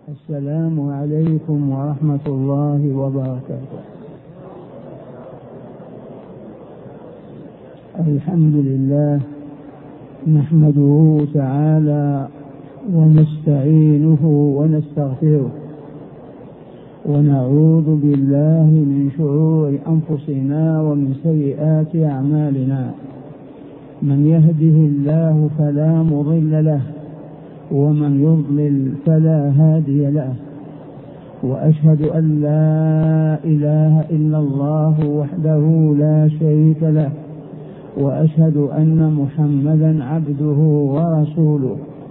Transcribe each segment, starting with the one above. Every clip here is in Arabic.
السلام عليكم ورحمة الله وبركاته. الحمد لله نحمده تعالى ونستعينه ونستغفره ونعوذ بالله من شرور أنفسنا ومن سيئات أعمالنا. من يهده الله فلا مضل له ومن يضلل فلا هادي له، وأشهد أن لا إله إلا الله وحده لا شريك له، وأشهد أن محمدا عبده ورسوله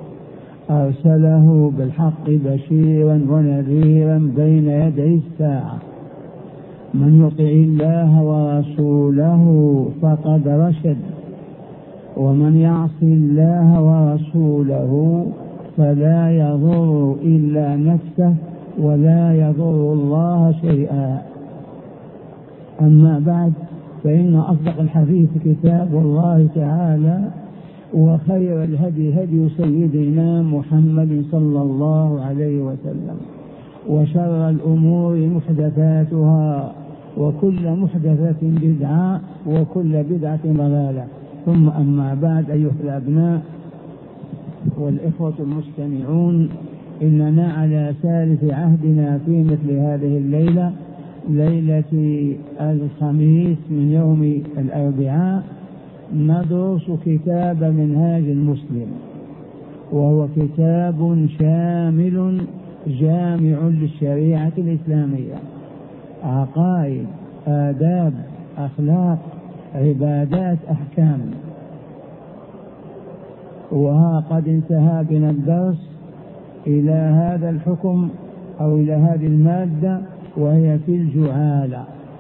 أرسله بالحق بشيرا ونذيرا بين يدي الساعة. من يطع الله ورسوله فقد رشد، ومن يعص الله ورسوله فلا يضر إلا نفسه ولا يضر الله شيئا. أما بعد، فإن أصدق الحديث كتاب الله تعالى، وخير الهدي هدي سيدنا محمد صلى الله عليه وسلم، وشر الأمور محدثاتها، وكل محدثة بدعة، وكل بدعة ضلالة. ثم أما بعد، أيها الأبناء والإخوة المستمعون، إننا على ثالث عهدنا في مثل هذه الليلة، ليلة الخميس من يوم الأربعاء، ندرس كتاب منهاج المسلم، وهو كتاب شامل جامع للشريعة الإسلامية: عقائد، آداب، أخلاق، عبادات، أحكام. وها قد انتهى بنا الدرس إلى هذا الحكم أو إلى هذه المادة، وهي في الجعالة،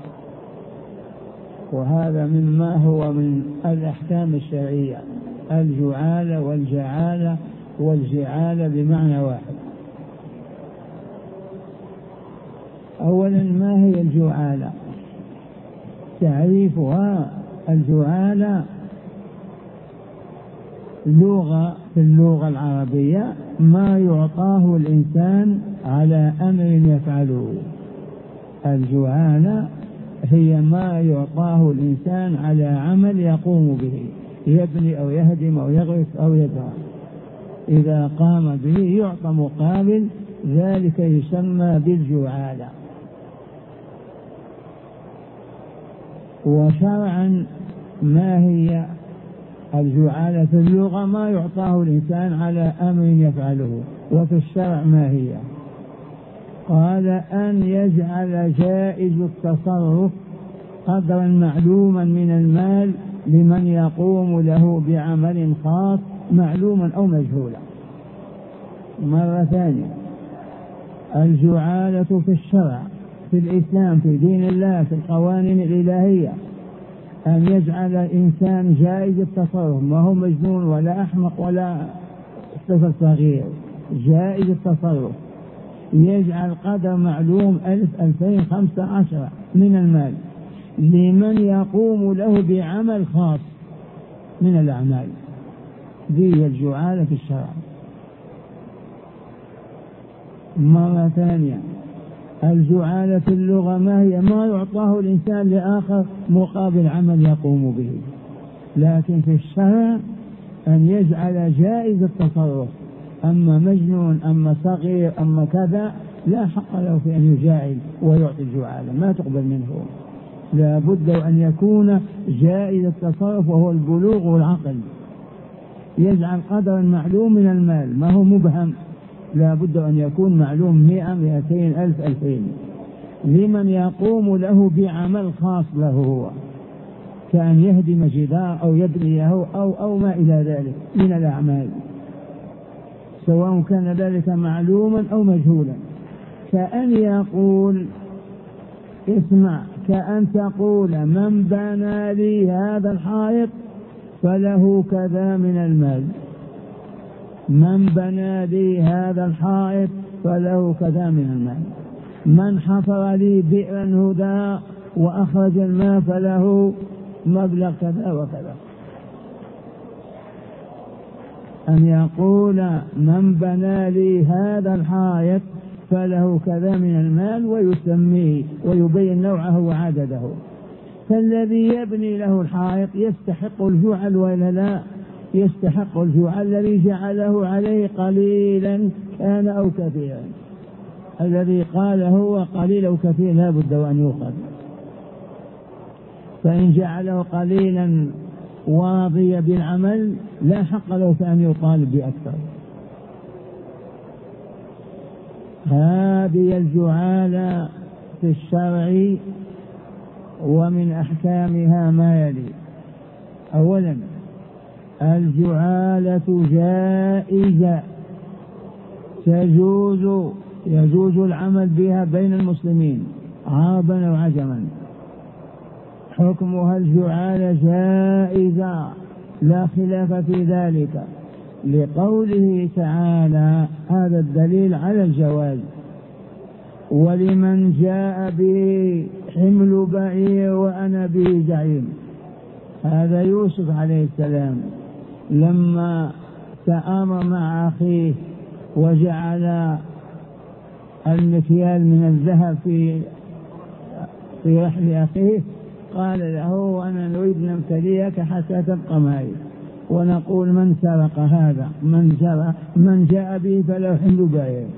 وهذا مما هو من الأحكام الشرعية: الجعالة والجعالة والجعالة بمعنى واحد. أولا، ما هي الجعالة؟ تعريفها: الجعالة في اللغة العربية ما يعطاه الإنسان على أمر يفعله. الجعالة هي ما يعطاه الإنسان على عمل يقوم به، يبني أو يهدم أو يغرس أو يزرع. إذا قام به يعطى مقابل ذلك، يسمى بالجعالة. وشرعا، ما هي الجعالة في اللغة؟ ما يعطاه الإنسان على أمر يفعله. وفي الشرع ما هي؟ قال: أن يجعل جائز التصرف قدرا معلوما من المال لمن يقوم له بعمل خاص معلوما أو مجهولا. مرة ثانية، الجعالة في الشرع، في الإسلام، في دين الله، في القوانين الإلهية: أن يجعل الإنسان جائز التصرف، ما هو مجنون ولا أحمق ولا طفل صغير، جائز التصرف، يجعل قدر معلوم 1000 2000 15 من المال لمن يقوم له بعمل خاص من الأعمال. ذي الجعالة في الشرع. مرة ثانية، الجعالة في اللغة ما هي؟ ما يعطاه الإنسان لآخر مقابل عمل يقوم به. لكن في الشرع أن يجعل جائز التصرف، أما مجنون، أما صغير، أما كذا، لا حق له في أن يجاعل ويعطي الجعالة، ما تقبل منه. لا بد أن يكون جائز التصرف، وهو البلوغ والعقل. يجعل قدرا معلوم من المال، ما هو مبهم، لا بد أن يكون معلوم 100 200 1000 2000 لمن يقوم له بعمل خاص له هو، كأن يهدم جدار أو يبنيه أو ما إلى ذلك من الأعمال، سواء كان ذلك معلوما أو مجهولا. كأن يقول، اسمع، كأن تقول: من بنى لي هذا الحائط فله كذا من المال، من بنى لي هذا الحائط فله كذا من المال، من حفر لي بئرا هدى وأخرج الماء فله مبلغ كذا وكذا. أن يقول: من بنى لي هذا الحائط فله كذا من المال ويسميه ويبين نوعه وعدده. فالذي يبني له الحائط يستحق الجعل ولا لا؟ يستحق الجعل الذي جعله عليه قليلا كان أو كثيرا. الذي قال هو قليل أو كثير لا بد أن يؤخذ. فإن جعله قليلا واضي بالعمل لا حق له أن يطالب بأكثر. هذه الجعالة في الشرع ومن أحكامها ما يلي: أولا الجعالة جائزة يجوز العمل بها بين المسلمين عربا وعجما. حكمها الجعالة جائزة لا خلاف في ذلك، لقوله تعالى هذا الدليل على الجواز: ولمن جاء به حمل بعير وأنا به زعيم. هذا يوسف عليه السلام لما تآمر مع أخيه وجعل المكيال من الذهب في رحل أخيه، قال له: أنا نريد نبتليك حتى تبقى معي ونقول من سرق هذا، من جاء به فله حمل بعير،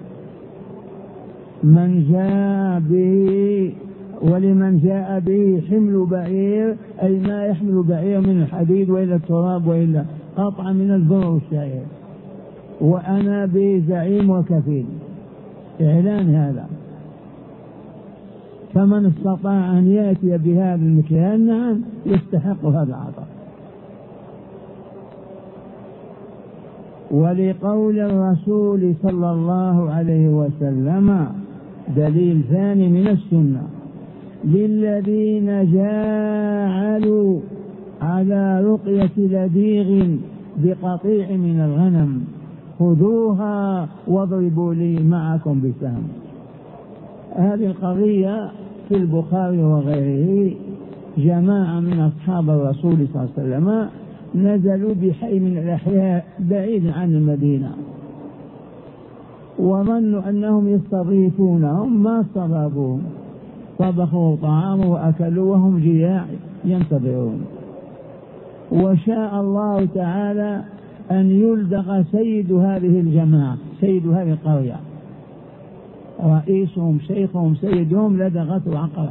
من جاء به. ولمن جاء به حمل بعير أي ما يحمل بعير من الحديد وإلى التراب وإلى قطع من البر والشعير، وأنا به زعيم وكفيل. إعلان هذا. فمن استطاع أن يأتي بهذا المكيال نعم يستحق هذا العطاء. ولقول الرسول صلى الله عليه وسلم دليل ثاني من السنة: للذين جاعلوا على رقية لديغ بقطيع من الغنم خذوها واضربوا لي معكم بسهم. هذه القضية في البخاري وغيره. جماعة من أصحاب الرسول صلى الله عليه وسلم نزلوا بحي من الأحياء بعيد عن المدينة، وظنوا أنهم يستضيفونهم، ما استضافوهم، طبخوا طعام وأكلوا وهم جياع ينتظرون. وشاء الله تعالى أن يلدغ سيد هذه الجماعة، سيد هذه القرية، رئيسهم شيخهم سيدهم، لدغته عقرب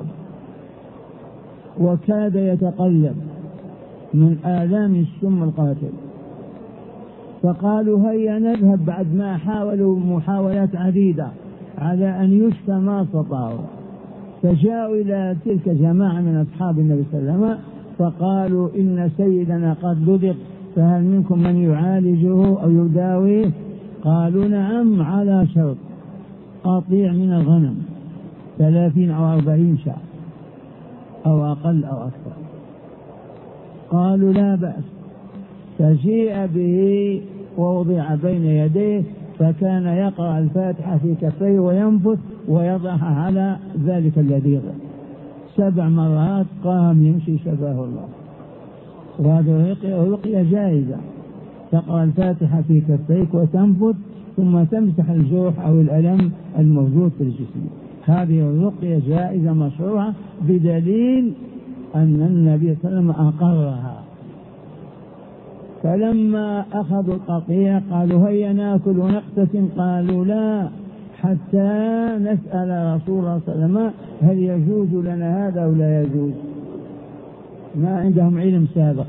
وكاد يتقلب من آلام السم القاتل. فقالوا هيا نذهب، بعد ما حاولوا محاولات عديدة على أن يشفى ما استطاعوا. فجاءوا إلى تلك جماعة من أصحاب النبي صلى الله عليه وسلم فقالوا: إن سيدنا قد لدغ، فهل منكم من يعالجه أو يداويه؟ قالوا: نعم، على شرط قطيع من الغنم 30 أو 40 شاة أو أقل أو أكثر. قالوا: لا بأس. فجيء به ووضع بين يديه، فكان يقرأ الفاتحة في كفيه وينفث ويضعها على ذلك اللديغ 7 مرات، قام يمشي شفاه الله. وهذه رقية جائزة، تقرأ الفاتحة في كفيك وتنفث ثم تمسح الجرح أو الألم الموجود في الجسم. هذه الرقية جائزة مشروعة بدليل أن النبي صلى الله عليه وسلم أقرها. فلما أخذوا القطيع قالوا: هيا ناكل ونقتسم. قالوا: لا، حتى نسأل رسول الله صلى الله عليه وسلم هل يجوز لنا هذا أو لا يجوز. ما عندهم علم سابق.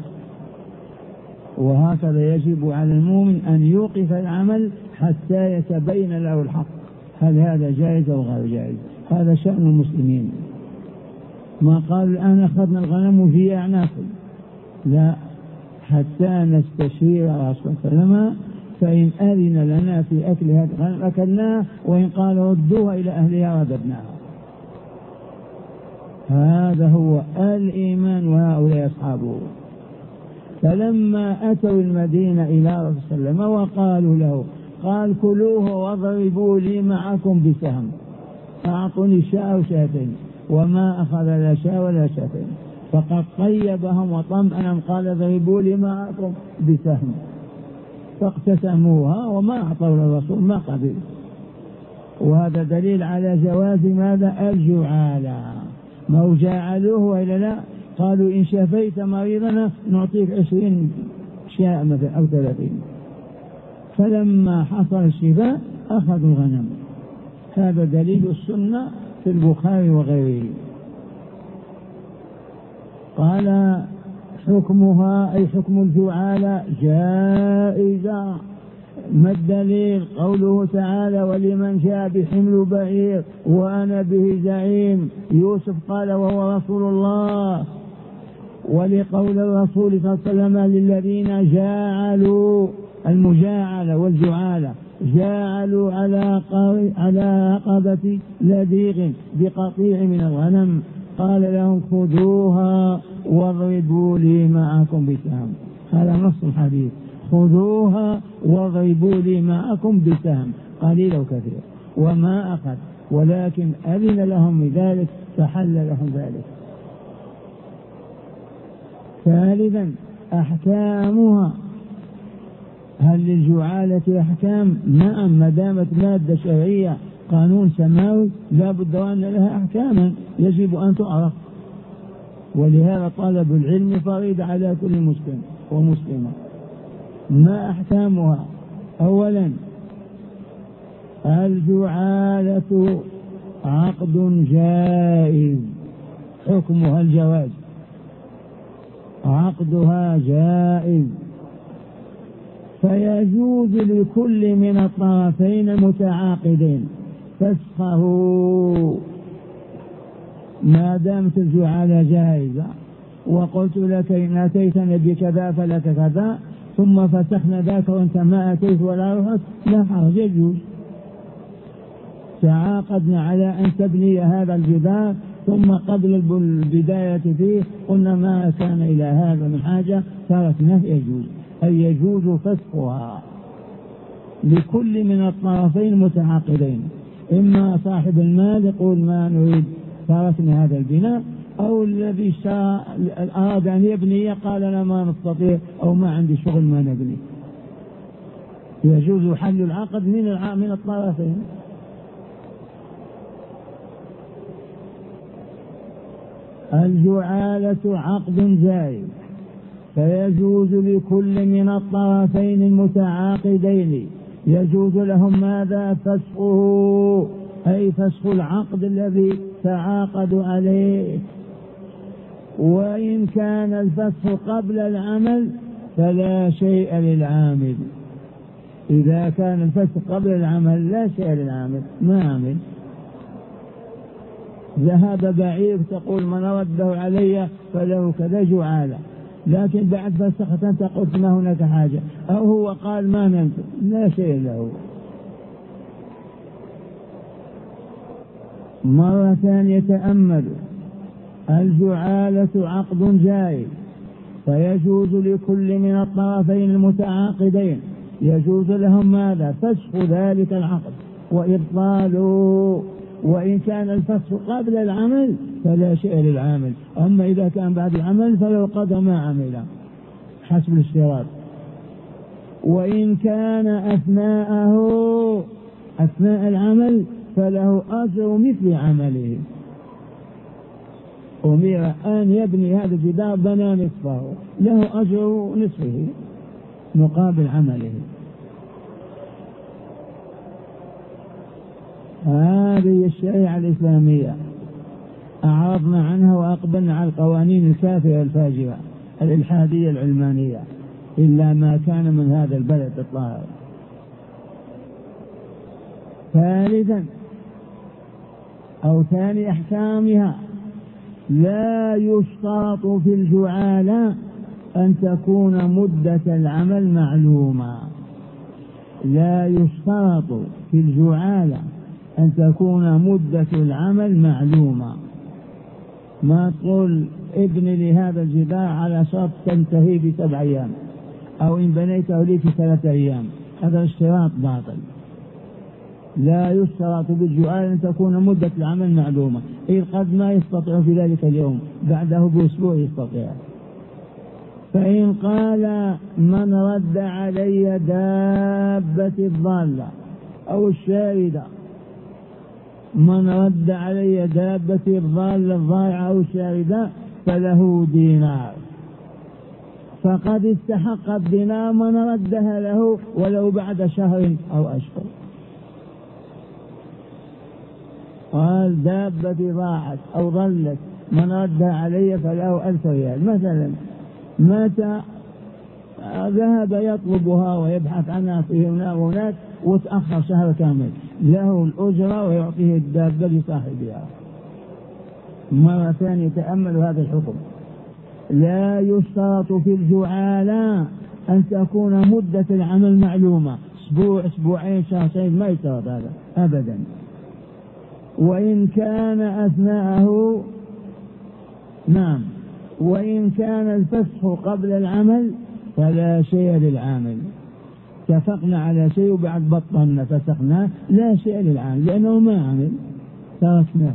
وهكذا يجب على المؤمن أن يوقف العمل حتى يتبين له الحق، هل هذا جائز أو غير جائز. هذا شأن المسلمين. ما قالوا الآن أخذنا الغنم وجيع ناكل، لا، حتى نستشير رسول الله صلى الله عليه وسلم، فإن أذن لنا في أكل هذا الغنم أكلناه، وإن قال ردوها إلى أهلها رددناها. هذا هو الإيمان وهؤلاء أصحابه. فلما أتوا المدينة إلى رسول الله صلى الله عليه وسلم وقالوا له، قال: كلوه واضربوا لي معكم بسهم. أعطوني شاة وشاتين، وما أخذ لا شاة ولا شاتين، فقد طيبهم وطمأنهم. قال: اضربوا لي معكم بسهم. فاقتسموها وما أعطوا للرسول، ما قبل. وهذا دليل على جواز ماذا؟ الجعالة. ما جاعلوه وإلا لا؟ قالوا إن شفيت مريضنا نعطيك 20 شاة مثلا أو 30. فلما حصل الشفاء أخذوا الغنم. هذا دليل السنة في البخاري وغيره. قال حكمها أي حكم الجعالة جائزة. ما الدليل؟ قوله تعالى ولمن جاء بحمل بعير وأنا به زعيم. يوسف قال وهو رسول الله. ولقول الرسول صلى الله عليه وسلم للذين جاعلوا المجاعلة والجعالة جاعلوا على رقبة لديغ بقطيع من الغنم قال لهم خذوها واضربوا لي معكم بسهم. هذا نص الحديث، خذوها واضربوا لي معكم بسهم، قليل وكثير. وما أخذ ولكن أذن لهم بذلك فحل لهم ذلك. ثالثا أحكامها. هل للجعالة أحكام؟ نعم، ما دامت مادة شرعية قانون سماوي لا بد أن لها أحكاما يجب أن تعرف. ولهذا طلب العلم فريضة على كل مسلم ومسلمة. ما أحكامها؟ أولا الجعالة عقد جائز، حكمها الجواز، عقدها جائز، فيجوز لكل من الطرفين المتعاقدين فسخه ما دامت الجعالة جائزة. وقلت لك إن أتيتنا بكذا فلك كذا ثم فسخنا ذاك وأنت ما أتيت ولا رحت لا حرج، يجوز. تعاقدنا على أن تبني هذا الجدار ثم قبل البداية فيه قلنا ما كان إلى هذا من حاجة تركناه، يجوز. أي يجوز فسخها لكل من الطرفين المتعاقدين، إما صاحب المال يقول ما نريد تركنا هذا البناء، أو الذي أراد أن يبني قال أنا ما نستطيع أو ما عندي شغل ما نبني. يجوز حل العقد من الطرفين. الجعالة عقد جائز فيجوز لكل من الطرفين المتعاقدين، يجوز لهم ماذا؟ فسخه، أي فسخ العقد الذي تعاقدوا عليه. وإن كان الفسخ قبل العمل فلا شيء للعامل. إذا كان الفسخ قبل العمل لا شيء للعامل، ما عمل. ذهب بعير تقول من رده علي فله كذا جعالة، لكن بعد فسخت أنت قلت ما هناك حاجة، أو هو قال ما ننفذ، لا شيء له. مرة ثانية تأملوا، الجعالة عقد جائز فيجوز لكل من الطرفين المتعاقدين، يجوز لهم ماذا؟ فسخ ذلك العقد وإبطاله. وإن كان الفسخ قبل العمل فلا شيء للعامل، أما إذا كان بعد العمل فلو قضى ما عمل حسب الاشتراط. وإن كان أثناء العمل فله أجر مثل عمله. أمر أن يبني هذا الجدار بنى نصفه، له أجر نصفه مقابل عمله. هذه الشريعة الإسلامية أعرضنا عنها وأقبلنا على القوانين الكافرة الفاجرة الإلحادية العلمانية، إلا ما كان من هذا البلد الطاهر. ثالثا أو ثاني أحكامها، لا يشترط في الجعالة أن تكون مدة العمل معلومة. لا يشترط في الجعالة أن تكون مدة العمل معلومة. ما تقول ابني لهذا الجدار على شرط تنتهي ب7 أيام، أو إن بنيته لي في 3 أيام، هذا اشتراط باطل. لا يشترط بالجعالة أن تكون مدة العمل معلومة، إذ قد ما يستطيع في ذلك اليوم، بعده بأسبوع يستطيع. فإن قال من رد علي دابة الضالة أو الشاردة من رد علي دابتي الضالة الضائعة أو الشاردة فله دينار، فقد استحق الدينار من ردها له ولو بعد شهر أو أشهر. قال دابتي ضاعت أو ضلت من ردها علي فله 1000 ريال مثلا، متى ذهب يطلبها ويبحث عنها في هنا وهناك وتأخر شهر كامل، له الأجرة ويعطيه الدابة لصاحبها. مرة ثانية تأملوا هذا الحكم. لا يشترط في الجعالة أن تكون مدة العمل معلومة، أسبوع أسبوعين شهرين، ما يشترط هذا أبدا. وإن كان أثناءه نعم، وإن كان الفسخ قبل العمل فلا شيء للعامل. اتفقنا على شيء وبعد بطلنا فسخناه، لا شيء للعامل لأنه ما عمل، تركناه.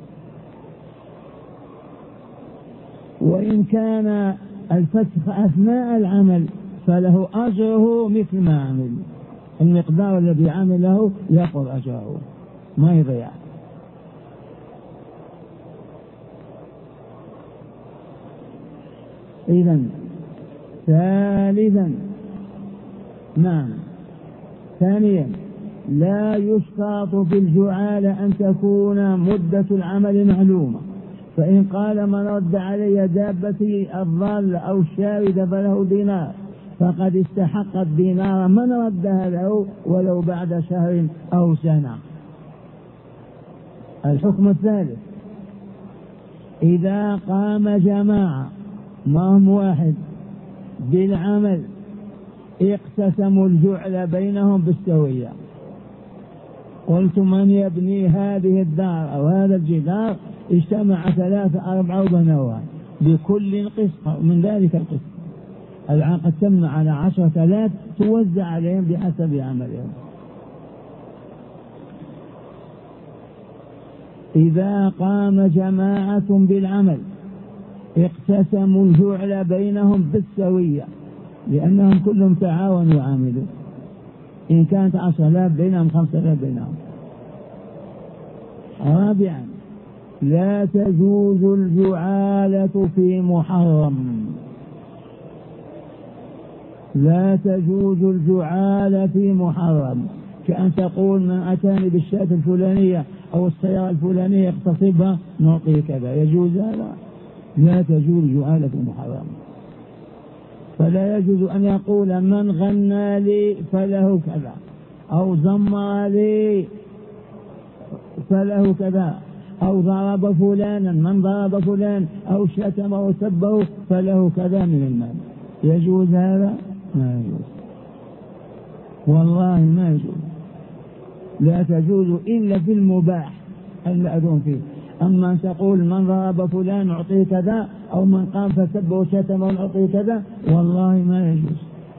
وإن كان الفسخ أثناء العمل فله أجره مثل ما عمل، المقدار الذي عمله يأخذ أجره ما يضيع. إذن ثالثا نعم ثانيا لا يشترط في الجعالة أن تكون مدة العمل معلومة، فإن قال من رد علي دابتي الضالة أو الشاردة فله دينار، فقد استحق الدينار من ردها له ولو بعد شهر أو سنة. الحكم الثالث إذا قام جماعة ما هم واحد بالعمل اقتسموا الجعل بينهم بالسوية، قلت من يبني هذه الدار أو هذا الجدار، اجتمع 3 4 وبنوها بكل قسط من ذلك القسط، العقد تمنع على 10 توزع عليهم بحسب عملهم. إذا قام جماعة بالعمل اقتسموا الجعل بينهم بالسوية لأنهم كلهم تعاونوا وعملوا، إن كانت 10,000 بينهم 5,000 بينهم. رابعا لا تجوز الجعالة في محرم، لا تجوز الجعالة في محرم، كأن تقول من أتاني بالشاة الفلانية أو السيارة الفلانية اقتصبها نعطيه كذا، يجوز هذا؟ لا تجوز الجعالة في محرم. فلا يجوز أن يقول من غنى لي فله كذا أو زمر لي فله كذا أو ضرب فلانا من ضرب فلان أو شتم وسبه فله كذا من المال، يجوز هذا؟ ما يجوز، والله ما يجوز. لا تجوز إلا في المباح المأذون فيه. أما أن تقول من ضرب فلان أعطيه كذا أو من قام فسبه وشتمه نعطيه كذا، والله ما يجوز.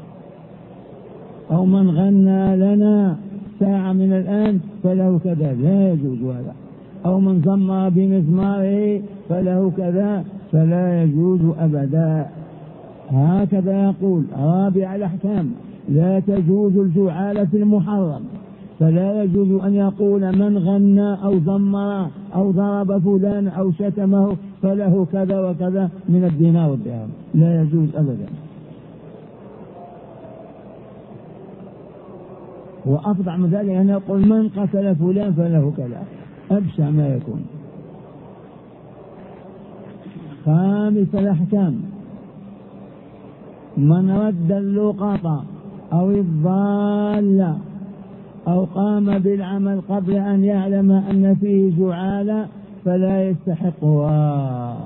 أو من غنى لنا ساعة من الآن فله كذا، لا يجوز هذا. أو من زمر بمزماره فله كذا، فلا يجوز أبدا. هكذا يقول. رابع الأحكام لا تجوز الجعالة في المحرم، فلا يجوز أن يقول من غنى أو زمر أو ضرب فلان أو شتمه فله كذا وكذا من الدينار والدرهم، لا يجوز أبدا. وأفضع من ذلك أن يقول من قتل فلان فله كذا، أبشع ما يكون. خامس الأحكام من رد اللقطة أو الضالة أو قام بالعمل قبل أن يعلم أن فيه جعالة فلا يستحقها.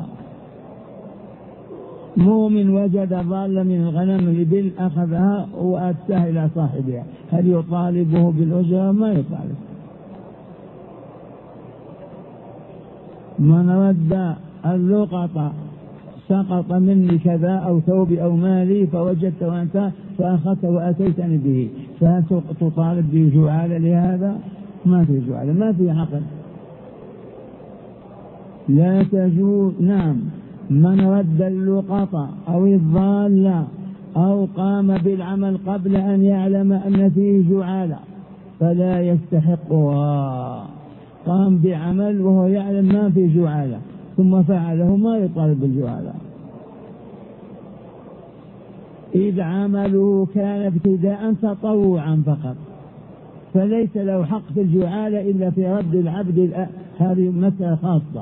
مؤمن وجد ضالة من الغنم الإبل أخذها وأتاها إلى صاحبها، هل يطالبه بالأجرة؟ ما يطالب. من رد اللقطة سقط مني كذا أو ثوبي أو مالي فوجدته أنت فأخذت وأتيتني به، فهل تطالب بجعالة لهذا؟ ما في جعالة، ما في عقل، لا تجوز. نعم. من رد اللقطة أو الضالة أو قام بالعمل قبل أن يعلم أن فيه جعالة فلا يستحقها. قام بعمل وهو يعلم ما في جعالة ثم فعله ما يطالب بالجعالة. إذ عمله كان ابتداء تطوعا فقط فليس له حق في الجعالة إلا في رد العبد. هذه مسألة خاصة.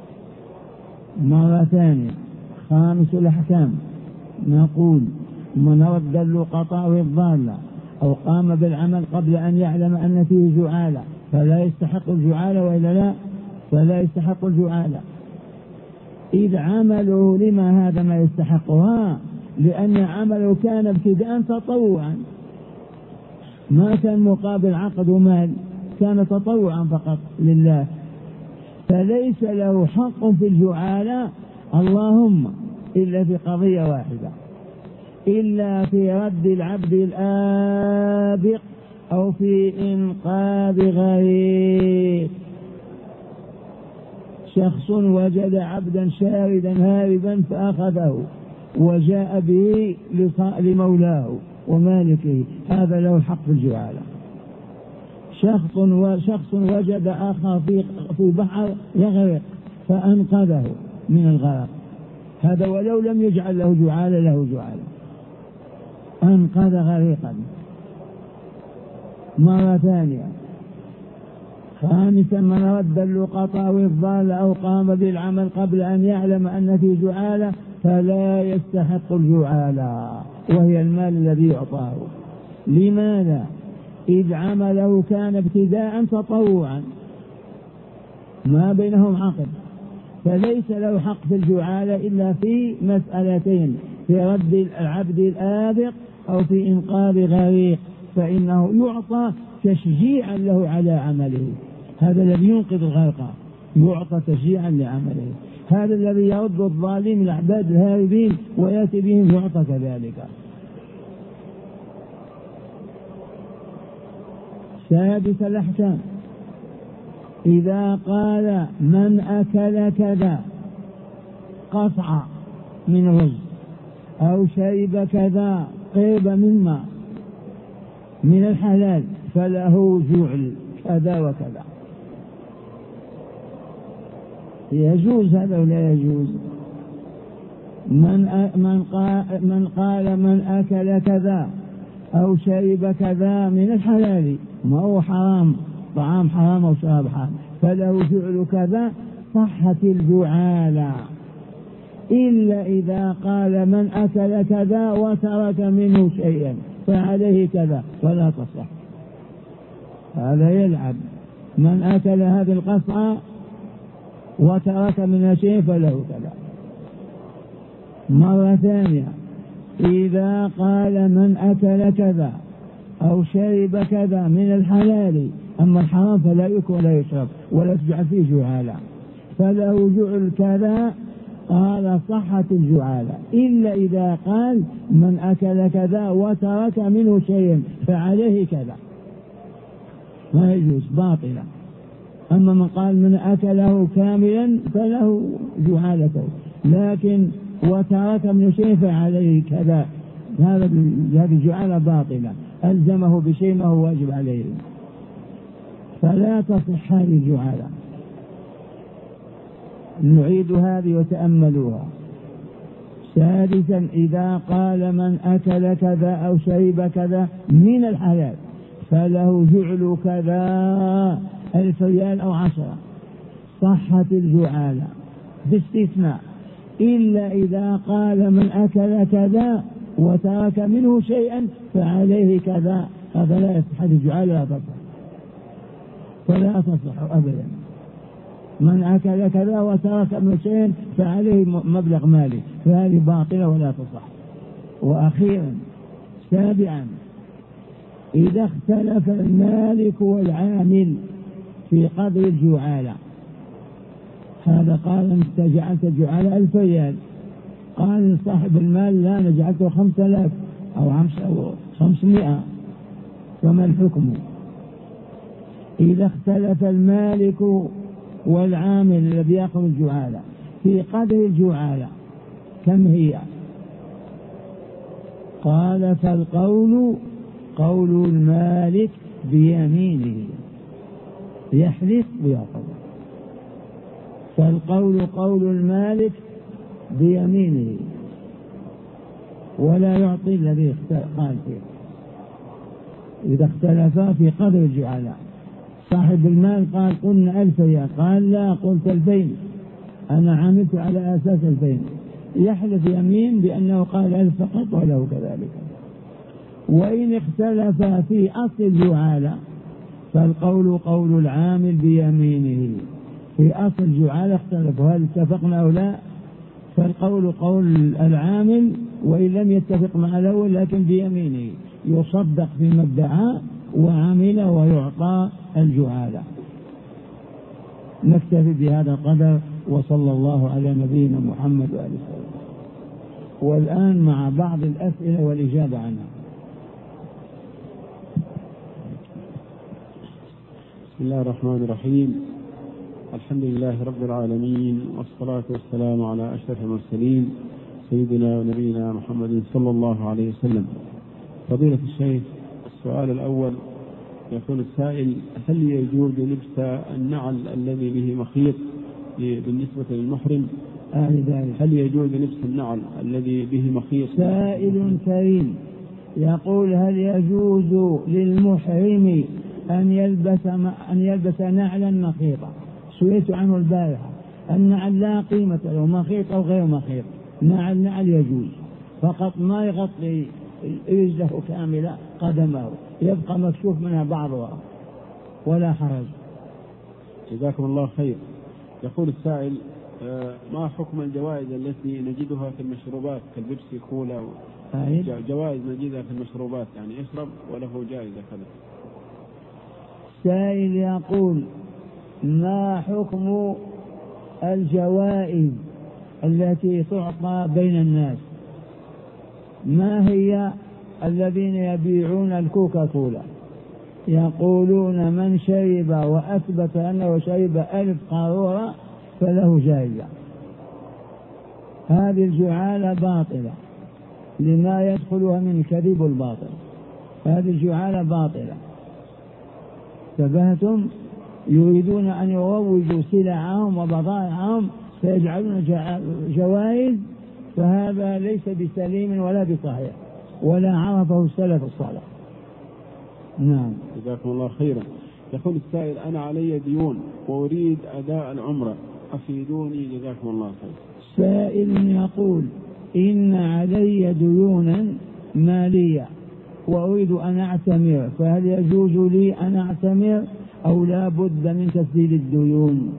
مرة ثانية خامس الأحكام نقول من رد اللقطاء والضالة أو قام بالعمل قبل أن يعلم أن فيه جعالة فلا يستحق الجعالة، وإلا لا فلا يستحق الجعالة. إذ عمله لما هذا ما يستحقها؟ لأن عمله كان ابتداء تطوعا ما كان مقابل عقد ومال، كان تطوعا فقط لله فليس له حق في الجعالة اللهم إلا في قضية واحدة، إلا في رد العبد الآبق أو في إنقاذ غريق. شخص وجد عبدا شاردا هاربا فأخذه وجاء به لمولاه ومالكه، هذا له الحق في الجعالة. شخص وجد آخر في بحر يغرق فأنقذه من الغرق، هذا ولو لم يجعل له جعالة له جعالة، أنقذ غريقا. مرة ثانية خامسا من رد اللقطاء والضال أو قام بالعمل قبل أن يعلم أن في جعالة فلا يستحق الجعالة وهي المال الذي يعطاه. لماذا؟ إذ عمله كان ابتداء تطوعا ما بينهم عقد فليس له حق في الجعالة إلا في مسألتين، في رد العبد الآبق أو في إنقاذ غريق، فإنه يعطى تشجيعا له على عمله. هذا الذي ينقذ الغرق يعطى تشجيعا لعمله، هذا الذي يرد الظالم الأعباد الهاربين ويأتي بهم يعطى كذلك. سادس الأحكام إذا قال من أكل كذا قطعة من رز أو شرب كذا قرب من ماء من الحلال فله جعل كذا وكذا. يجوز هذا ولا يجوز؟ من قال من أكل كذا أو شرب كذا من الحلال ما هو حرام، طعام حرام أو شراب حرام، فله جعل كذا صحة الجعالة، إلا إذا قال من أكل كذا وترك منه شيئا فعليه كذا ولا تصح. هذا يلعب، من أكل هذه القطعة وترك منها شيء فله كذا. مرة ثانية إذا قال من أكل كذا أو شرب كذا من الحلال أما الحرام فلا يأكل ولا يشرب ولا تجعل فيه جعالة فله جعل كذا، قال صحة الجعالة، إلا إذا قال من أكل كذا وترك منه شيئا فعليه كذا ما يجوز، باطلة. أما من قال من أكله كاملا فله جعالته، لكن وترك منه شيء فعليه كذا، هذه الجعالة باطلة، ألزمه بشيء ما هو واجب عليه، فلا تصح هذه الجعالة. نعيد هذه وتأملوها. سادسا إذا قال من أكل كذا أو شرب كذا من الحلال فله جعل كذا 1000 ريال أو 10، صحة الجعالة باستثناء إلا إذا قال من أكل كذا وترك منه شيئا فعليه كذا، هذا لا يصح الجعالة، لا تصح ولا تصح أبدا. من أكل كذا وترك منه شيئا فعليه مبلغ مالي، فهذه باطلة ولا تصح. وأخيرا سابعا إذا اختلف المالك والعامل في قدر الجعالة، هذا قال أنت جعلت الجعالة 1000 ريال، قال صاحب المال لا أنا جعلته 5000 أو 500، فما الحكم؟ إذا اختلف المالك والعامل الذي يأخذ الجعالة في قدر الجعالة كم هي؟ قال فالقول قول المالك بيمينه، يحلف ويأخذ. فالقول قول المالك بيمينه ولا يعطي الذي قال فيه إذا اختلفا في قدر الجعلاء. صاحب المال قال قلنا 1000 ريال، قال لا قلت 2000، أنا عملت على أساس 2000، يحلف يمين بأنه قال 1000 فقط وله كذلك. وإن اختلف في أصل الجعالة فالقول قول العامل بيمينه. في أصل الجعالة اختلفوا هل اتفقنا أو لا، فالقول قول العامل وإن لم يتفق مع الأول لكن بيمينه، يصدق فيما ادعى وعمل ويعطى الجعالة. نكتفي بهذا القدر، وصلى الله على نبينا محمد وآله وسلم. والآن مع بعض الأسئلة والإجابة عنها. بسم الله الرحمن الرحيم. الحمد لله رب العالمين، والصلاة والسلام على أشرف المرسلين سيدنا ونبينا محمد صلى الله عليه وسلم. فضيلة الشيخ، السؤال الأول يقول السائل: هل يجوز لبس النعل الذي به مخيط بالنسبة للمحرم؟ هل يجوز لبس النعل الذي به مخيط؟ سائل كريم يقول: هل يجوز للمحرم أن يلبس نعلا مخيطا؟ سئلت عنه البارحة. النعل لا قيمة له، مخيط أو غير مخيط، نعل يجوز، فقط ما يغطي رجله كاملة، قدمه يبقى مكشوف منها بعضها ولا حرج. جزاكم الله خير. يقول السائل: ما حكم الجوائز التي نجدها في المشروبات كالبيبسي كولا جوائز نجدها في المشروبات، يعني يشرب وله جائزة كذا؟ سائل يقول: ما حكم الجوائز التي تعطى بين الناس؟ ما هي الذين يبيعون الكوكا كولا يقولون من شرب وأثبت أنه شرب 1000 قارورة فله جائزة. هذه الجعالة باطلة لما يدخلها من كذب الباطل، هذه الجعالة باطلة. تبهتم؟ يريدون أن يروجوا سلعهم وبضائعهم فيجعلون جوائز، فهذا ليس بسليم ولا بصحيح ولا عرفه السلف الصالح. نعم. جزاكم الله خيرا. يقول السائل: أنا علي ديون وأريد أداء العمرة، أفيدوني جزاكم الله خير. سائل يقول: إن علي ديونا مالية وأريد أن أعتمر، فهل يجوز لي أن أعتمر أو لا بد من تسديد الديون؟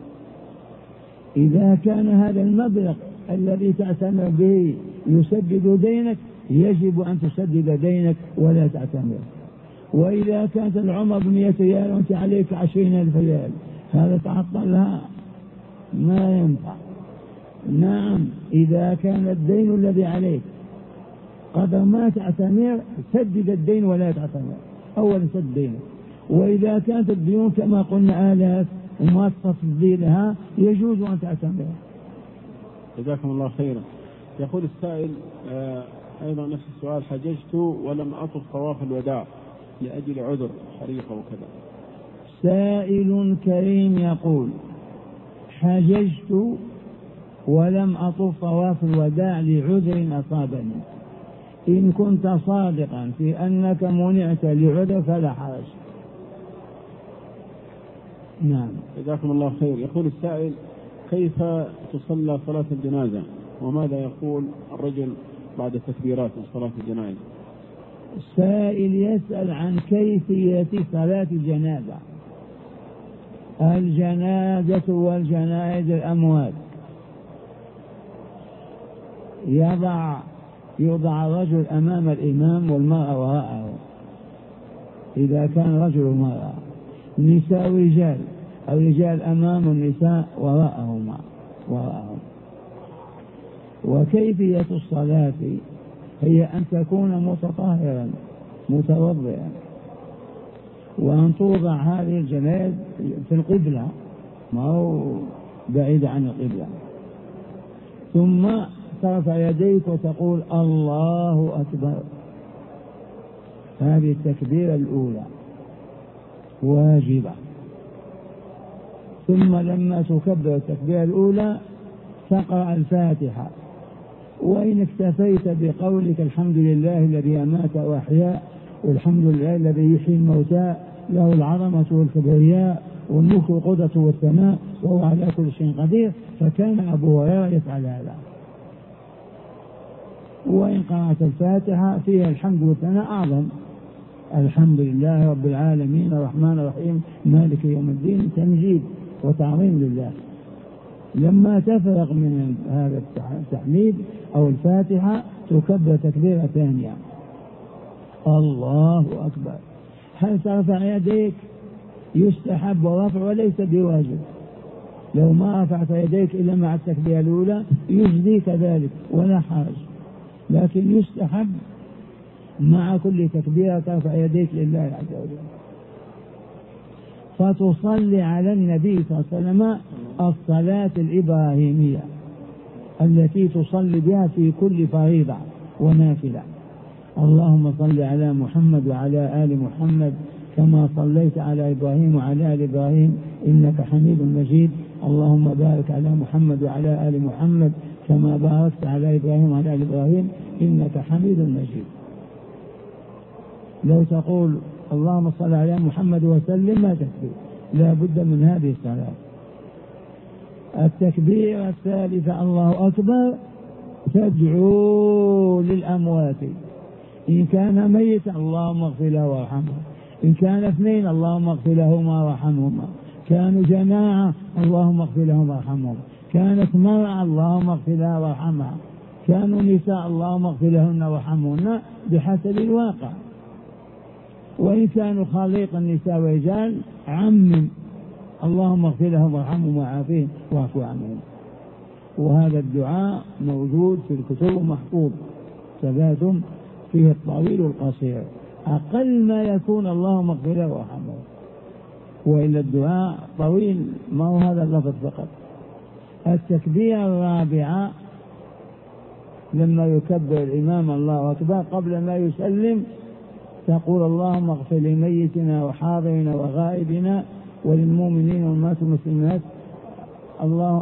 إذا كان هذا المبلغ الذي تعتمر به يسدد دينك يجب أن تسدد دينك ولا تعتمر. وإذا كانت العمر ب100 ريال وأنت عليك 20,000 ريال هذا تعطلها ما ينفع. نعم، إذا كان الدين الذي عليك قدر ما تعتمر سدد الدين ولا تعتمر، أولا سد دينك. وإذا كانت الديون كما قلنا آلاف وما تفضيلها يجوز أن تعتمر. جزاكم الله خيرا. يقول السائل أيضا نفس السؤال: حججت ولم أطف طواف الوداع لأجل عذر حريقة وكذا. سائل كريم يقول: حججت ولم أطف طواف الوداع لعذر أصابني. إن كنت صادقا في أنك منعت لعذر فلا حرج. نعم. جزاكم الله خير. يقول السائل: كيف تصلى صلاة الجنازة وماذا يقول الرجل بعد التكبيرات من صلاة الجنائز؟ السائل يسأل عن كيفية صلاة الجنازة. الجنازة والجنائز الأموات يوضع الرجل أمام الإمام والمرأة وراءه، إذا كان رجل ومرأة، نساء ورجال، الرجال أمام النساء وراءهم. وكيفية الصلاة هي أن تكون متطهرا متوضئا، وأن توضع هذه الجنائز في القبلة ما هو بعيد عن القبلة، ثم ترفع يديك وتقول الله أكبر. هذه التكبيرة الأولى واجبة، ثم لما تكبر التكبيرة الأولى تقرأ الفاتحة. وإن اكتفيت بقولك الحمد لله الذي أمات وأحيا والحمد لله الذي يحيي الموتى له العظمة والكبرياء والملك والقدرة والثناء وهو على كل شيء قدير، فكان أبو هريرة يفعل هذا. وإن قرأت الفاتحة فيها الحمد والثناء أعظم، الحمد لله رب العالمين الرحمن الرحيم مالك يوم الدين، تمجيد وتعظيم لله. لما تفرغ من هذا التحميد أو الفاتحة تكبر تكبيرة ثانية، الله أكبر. هل ترفع يديك؟ يستحب ورفع وليس بواجب. لو ما رفعت يديك إلا مع التكبيرة الأولى يجزي كذلك ولا حرج، لكن يستحب مع كل تكبيرة ترفع يديك لله عز وجل. فتصلي على النبي صلى الله عليه وسلم الصلاة الإبراهيمية التي تصلي بها في كل فريضة ونافلة. اللهم صل على محمد وعلى آل محمد كما صليت على إبراهيم وعلى آل إبراهيم إنك حميد مجيد. اللهم بارك على محمد وعلى آل محمد كما باركت على إبراهيم وعلى آل إبراهيم إنك حميد مجيد. لو تقول اللهم صل على محمد وسلم ما تكفي، لا بد من هذه الصلاة. التكبير الثالثة الله أكبر تدعو للأموات، إن كان ميتا اللهم اغفر له وارحمه، إن كان اثنين اللهم اغفر لهما وارحمهما، كانوا جماعة اللهم اغفر لهم وارحمهم، كانت مرأة اللهم اغفر لها وارحمها، كانوا نساء اللهم اغفر لهن وارحمهن بحسب الواقع. وإن كانوا خليط النساء ورجال عمم اللهم اغفر لهم وارحمهم وعافهم واعف عنهم. وهذا الدعاء موجود في الكتب ومحفوظ ثبات فيه الطويل والقصير، أقل ما يكون اللهم اغفر له وارحمه، وإلا الدعاء طويل ما هو هذا اللفظ فقط. التكبير الرابعة لما يكبر الإمام الله أكبر قبل ما يسلم تقول اللهم اغفر لميتنا وحاضرنا وغائبنا وللمؤمنين والمات والمسلمات اللهم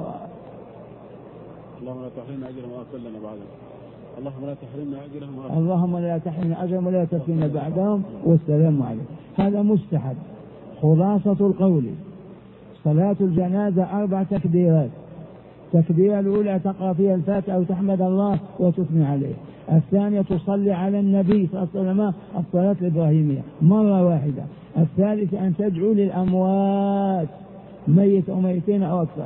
لا تحرمنا أجرهم وأكلنا بعدهم، اللهم لا تحرمنا أجرهم اللهم لا تحرمنا أجرهم ولا تفتنا بعدهم والسلام عليكم. هذا مستحب. خلاصة القول صلاة الجنازة 4 تكبيرات. التكبيرة الأولى تقرأ فيها الفاتحة وتحمد الله وتثني عليه. الثانية تصلي على النبي صلى الله عليه وسلم الصلاة الإبراهيمية مرة واحدة. الثالثة أن تدعو للأموات ميت أو ميتين أو أكثر.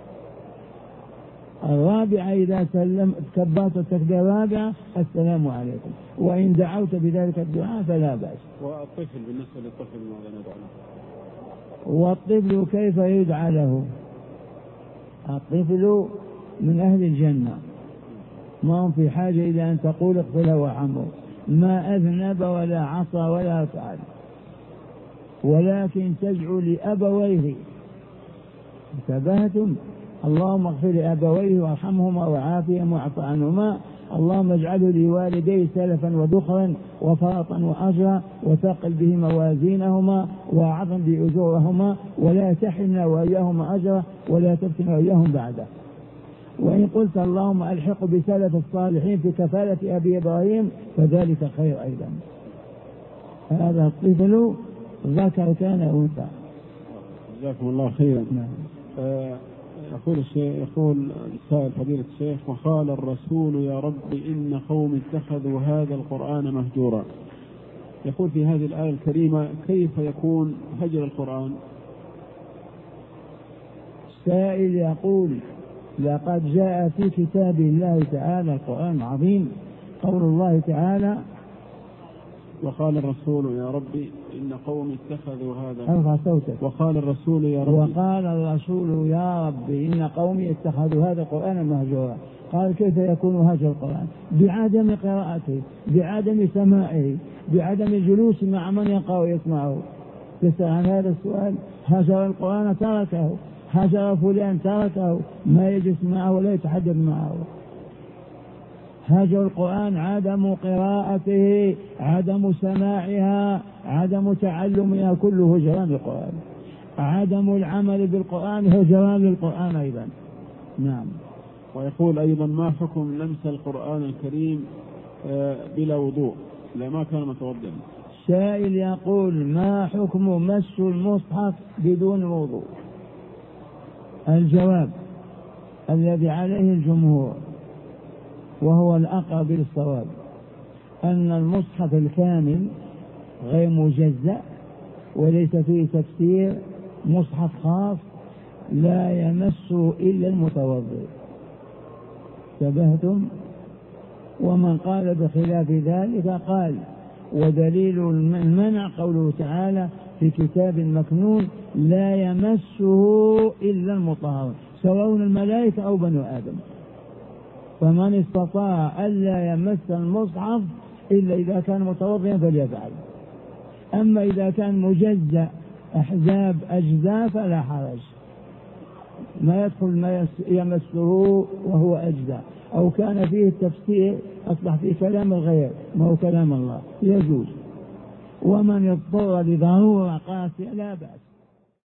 الرابعة إذا كبرت التكبيرة الرابعة السلام عليكم، وإن دعوت بذلك الدعاء فلا بأس. والطفل بالنسبة للطفل ماذا ندعو له؟ والطفل كيف يدعى له؟ الطفل من أهل الجنة، ما هم في حاجة إلى أن تقول اغفر له وارحمه، ما أذنب ولا عصى ولا فعل، ولكن تدعو لأبويه. انتبهتم؟ اللهم اغفر لأبويه وارحمهما وعافيهما واعف عنهما، اللهم اجعله لوالديه سلفا وذخرا وفرطا وأجرا وثقل به موازينهما وأعظم بأجورهما ولا تحرمنا وإياهما أجرا ولا تفتنا وإياهم بعده. وإن قلت اللهم ألحق بسلف الصالحين في كفالة أبي إبراهيم فذلك خير أيضا. هذا الطفل ذكر كان أنثى. جزاكم الله خيرا. يقول سائل فضيلة الشيخ وقال الرسول يا رب إن قوم اتخذوا هذا القرآن مهجورا. يقول في هذه الآية الكريمة كيف يكون هجر القرآن؟ سائل يقول لقد جاء في كتاب الله تعالى القرآن العظيم قول الله تعالى وقال الرسول يا ربي إن قوم اتخذوا هذا. ارفع صوتك. وقال الرسول يا ربي. وقال الرسول يا ربي إن قومي اتخذوا هذا القرآن مهجورا. قال كيف يكون هجر القرآن؟ بعدم قراءته، بعدم سماعه، بعدم الجلوس مع من يقرأ ويسمعه. تسأل عن هذا السؤال؟ هجر القرآن تركه، هجر فلان تركه، ما يجلس معه ولا يتحدث معه. هجر القرآن عدم قراءته، عدم سماعها، عدم تعلمها، كله هجران القرآن. عدم العمل بالقرآن هو جواب للقرآن أيضا. نعم. ويقول أيضا: ما حكم لمس القرآن الكريم بلا وضوء لما كان متوضئا؟ سائل يقول: ما حكم مس المصحف بدون وضوء؟ الجواب الذي عليه الجمهور وهو الأقرب للصواب أن المصحف الكامل غير مجزأ وليس فيه تفسير، مصحف خاص لا يمسه إلا المتوضئ. انتبهتم؟ ومن قال بخلاف ذلك قال: ودليل المنع قوله تعالى في كتاب مكنون لا يمسه إلا المطهرون، سواء الملائكة أو بنو آدم. فمن استطاع ألا يمس المصحف إلا إذا كان متوضئا فليفعل. أما إذا كان مجزأ أحزاب أجزاء فلا حرج، ما يدخل ما يمسه وهو أجزاء، أو كان فيه التفسير أصبح فيه كلام الغير ما هو كلام الله، يجوز. ومن اضطر لضرورة قاسية لا بأس.